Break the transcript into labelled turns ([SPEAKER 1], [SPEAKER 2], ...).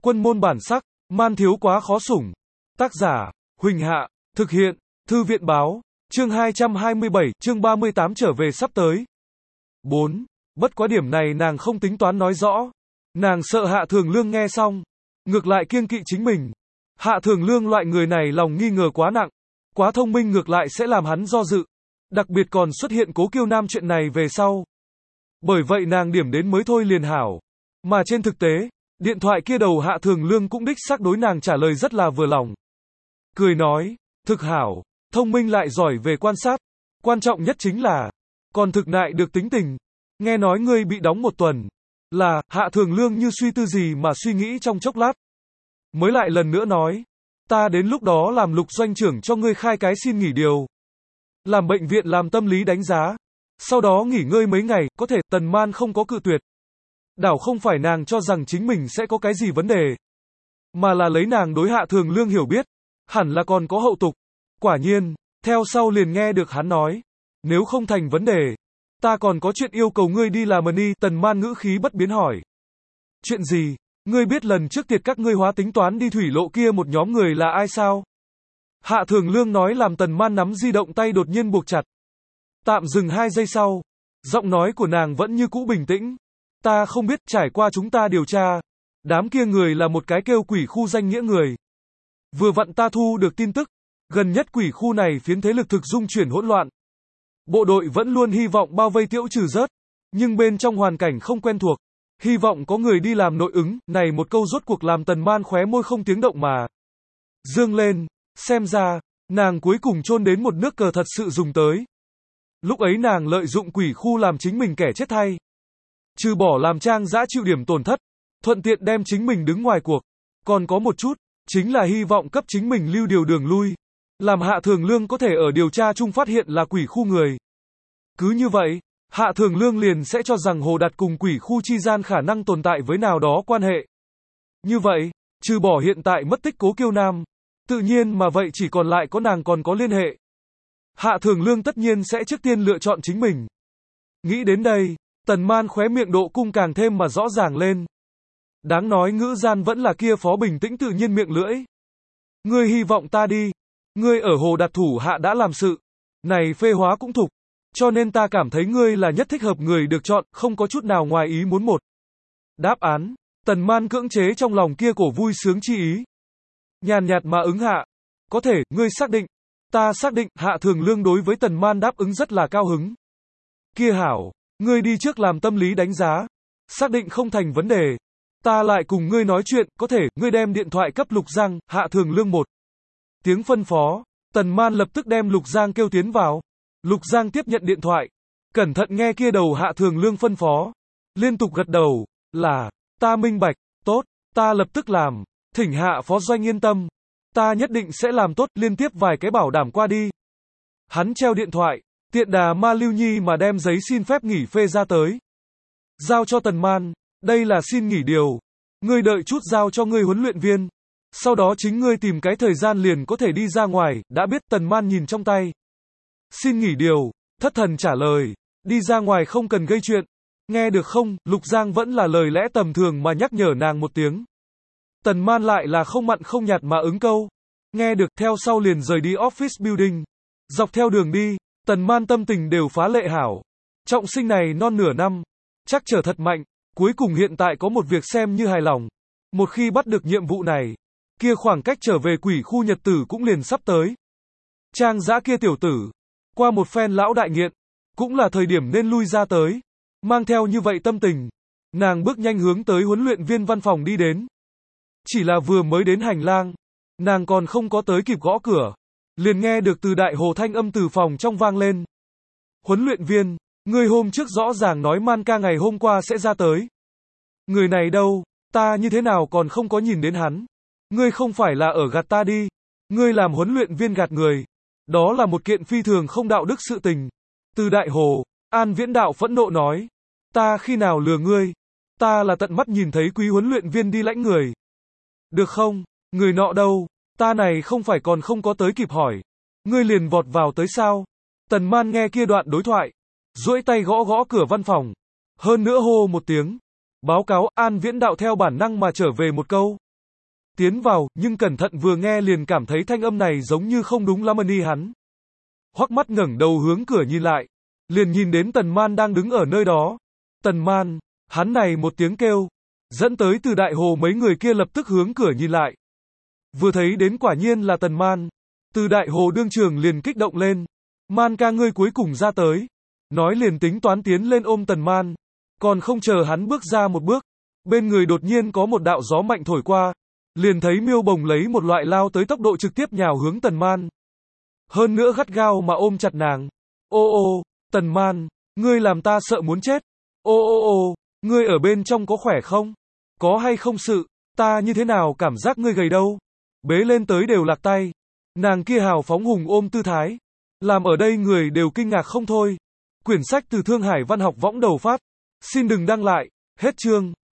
[SPEAKER 1] Quân môn bản sắc, man thiếu quá khó sủng. Tác giả, Huỳnh Hạ, thực hiện, Thư viện báo, chương 227, chương 38 trở về sắp tới. 4. Bất quá điểm này nàng không tính toán nói rõ. Nàng sợ Hạ Thường Lương nghe xong, ngược lại kiêng kỵ chính mình. Hạ Thường Lương loại người này lòng nghi ngờ quá nặng, quá thông minh ngược lại sẽ làm hắn do dự. Đặc biệt còn xuất hiện Cố Kiêu Nam chuyện này về sau. Bởi vậy nàng điểm đến mới thôi liền hảo. Mà trên thực tế, điện thoại kia đầu Hạ Thường Lương cũng đích xác đối nàng trả lời rất là vừa lòng. Cười nói, thực hảo, thông minh lại giỏi về quan sát. Quan trọng nhất chính là, còn thực nại được tính tình. Nghe nói ngươi bị đóng 1 tuần. Là, Hạ Thường Lương như suy tư gì mà suy nghĩ trong chốc lát. Mới lại lần nữa nói, ta đến lúc đó làm Lục doanh trưởng cho ngươi khai cái xin nghỉ điều. Làm bệnh viện làm tâm lý đánh giá. Sau đó nghỉ ngơi mấy ngày, có thể Tần Man không có cự tuyệt. Đảo không phải nàng cho rằng chính mình sẽ có cái gì vấn đề, mà là lấy nàng đối Hạ Thường Lương hiểu biết, hẳn là còn có hậu tục. Quả nhiên, theo sau liền nghe được hắn nói, nếu không thành vấn đề, ta còn có chuyện yêu cầu ngươi đi làm đi. Tần Man ngữ khí bất biến hỏi. Chuyện gì? Ngươi biết lần trước tiệt các ngươi hóa tính toán đi thủy lộ kia một nhóm người là ai sao? Hạ Thường Lương nói làm Tần Man nắm di động tay đột nhiên buộc chặt. Tạm dừng 2 giây sau, giọng nói của nàng vẫn như cũ bình tĩnh. Ta không biết, trải qua chúng ta điều tra, đám kia người là một cái kêu quỷ khu danh nghĩa người. Vừa vặn ta thu được tin tức, gần nhất quỷ khu này phiến thế lực thực dung chuyển hỗn loạn. Bộ đội vẫn luôn hy vọng bao vây Tiễu Trừ rớt, nhưng bên trong hoàn cảnh không quen thuộc, hy vọng có người đi làm nội ứng. Này một câu rốt cuộc làm Tần Man khóe môi không tiếng động mà dương lên, xem ra, nàng cuối cùng chôn đến một nước cờ thật sự dùng tới. Lúc ấy nàng lợi dụng quỷ khu làm chính mình kẻ chết thay. Trừ bỏ làm Trang Dã chịu điểm tổn thất, thuận tiện đem chính mình đứng ngoài cuộc. Còn có một chút, chính là hy vọng cấp chính mình lưu điều đường lui. Làm Hạ Thường Lương có thể ở điều tra chung phát hiện là quỷ khu người. Cứ như vậy, Hạ Thường Lương liền sẽ cho rằng Hồ Đạt cùng quỷ khu chi gian khả năng tồn tại với nào đó quan hệ. Như vậy, trừ bỏ hiện tại mất tích Cố Kiêu Nam, tự nhiên mà vậy chỉ còn lại có nàng còn có liên hệ. Hạ Thường Lương tất nhiên sẽ trước tiên lựa chọn chính mình. Nghĩ đến đây, Tần Man khóe miệng độ cung càng thêm mà rõ ràng lên. Đáng nói ngữ gian vẫn là kia phó bình tĩnh tự nhiên miệng lưỡi. Ngươi hy vọng ta đi. Ngươi ở Hồ Đạt thủ hạ đã làm sự. Này phê hóa cũng thục. Cho nên ta cảm thấy ngươi là nhất thích hợp người được chọn, không có chút nào ngoài ý muốn. Đáp án. Tần Man cưỡng chế trong lòng kia cổ vui sướng chi ý. Nhàn nhạt mà ứng hạ. Có thể, ngươi xác định. Ta xác định. Hạ Thường Lương đối với Tần Man đáp ứng rất là cao hứng. Kia hảo. Ngươi đi trước làm tâm lý đánh giá. Xác định không thành vấn đề. Ta lại cùng ngươi nói chuyện, có thể, ngươi đem điện thoại cấp Lục Giang. Hạ Thường Lương 1 tiếng phân phó. Tần Man lập tức đem Lục Giang kêu tiến vào. Lục Giang tiếp nhận điện thoại. Cẩn thận nghe kia đầu Hạ Thường Lương phân phó. Liên tục gật đầu. Là, ta minh bạch. Tốt, ta lập tức làm. Thỉnh Hạ phó doanh yên tâm. Ta nhất định sẽ làm tốt. Liên tiếp vài cái bảo đảm qua đi. Hắn treo điện thoại. Tiện đà Ma Lưu Nhi mà đem giấy xin phép nghỉ phê ra tới. Giao cho Tần Man. Đây là xin nghỉ điều. Ngươi đợi chút giao cho ngươi huấn luyện viên. Sau đó chính ngươi tìm cái thời gian liền có thể đi ra ngoài. Đã biết. Tần Man nhìn trong tay. Xin nghỉ điều. Thất thần trả lời. Đi ra ngoài không cần gây chuyện. Nghe được không? Lục Giang vẫn là lời lẽ tầm thường mà nhắc nhở nàng một tiếng. Tần Man lại là không mặn không nhạt mà ứng câu. Nghe được, theo sau liền rời đi office building. Dọc theo đường đi, Tần Man tâm tình đều phá lệ hảo. Trọng sinh này non nửa năm, chắc trở thật mạnh. Cuối cùng hiện tại có một việc xem như hài lòng. Một khi bắt được nhiệm vụ này, kia khoảng cách trở về quỷ khu nhật tử cũng liền sắp tới. Trang Dã kia tiểu tử, qua một phen lão đại nghiện, cũng là thời điểm nên lui ra tới. Mang theo như vậy tâm tình, nàng bước nhanh hướng tới huấn luyện viên văn phòng đi đến. Chỉ là vừa mới đến hành lang, nàng còn không có tới kịp gõ cửa, liền nghe được từ đại hồ thanh âm từ phòng trong vang lên. Huấn luyện viên, ngươi hôm trước rõ ràng nói Man ca ngày hôm qua sẽ ra tới. Người này đâu, ta như thế nào còn không có nhìn đến hắn. Ngươi không phải là ở gạt ta đi. Ngươi làm huấn luyện viên gạt người. Đó là một kiện phi thường không đạo đức sự tình. Từ đại hồ, An Viễn Đạo phẫn nộ nói. Ta khi nào lừa ngươi? Ta là tận mắt nhìn thấy quý huấn luyện viên đi lãnh người. Được không? Người nọ đâu? Ta này không phải còn không có tới kịp hỏi. Ngươi liền vọt vào tới sao? Tần Man nghe kia đoạn đối thoại, duỗi tay gõ gõ cửa văn phòng. Hơn nữa hô một tiếng. Báo cáo. An Viễn Đạo theo bản năng mà trở về một câu. tiến vào, nhưng cẩn thận vừa nghe liền cảm thấy thanh âm này giống như không đúng lắm ni hắn. Hoắc mắt ngẩng đầu hướng cửa nhìn lại, liền nhìn đến Tần Man đang đứng ở nơi đó. Tần Man, hắn này một tiếng kêu, dẫn tới Từ Đại Hồ mấy người kia lập tức hướng cửa nhìn lại. Vừa thấy đến quả nhiên là Tần Man, Từ Đại Hồ đương trường liền kích động lên. Man ca ngươi cuối cùng ra tới. Nói liền tính toán tiến lên ôm Tần Man. Còn không chờ hắn bước ra một bước, bên người đột nhiên có một đạo gió mạnh thổi qua. Liền thấy Miêu Bồng lấy một loại lao tới tốc độ trực tiếp nhào hướng Tần Man. Hơn nữa gắt gao mà ôm chặt nàng. Ô ô, Tần Man, ngươi làm ta sợ muốn chết. Ô ô ô, ngươi ở bên trong có khỏe không? Có hay không sự? Ta như thế nào cảm giác ngươi gầy đâu? Bế lên tới đều lạc tay. Nàng kia hào phóng hùng ôm tư thái, làm ở đây người đều kinh ngạc không thôi. Quyển sách từ Thương Hải Văn học võng đầu phát. Xin đừng đăng lại. Hết chương.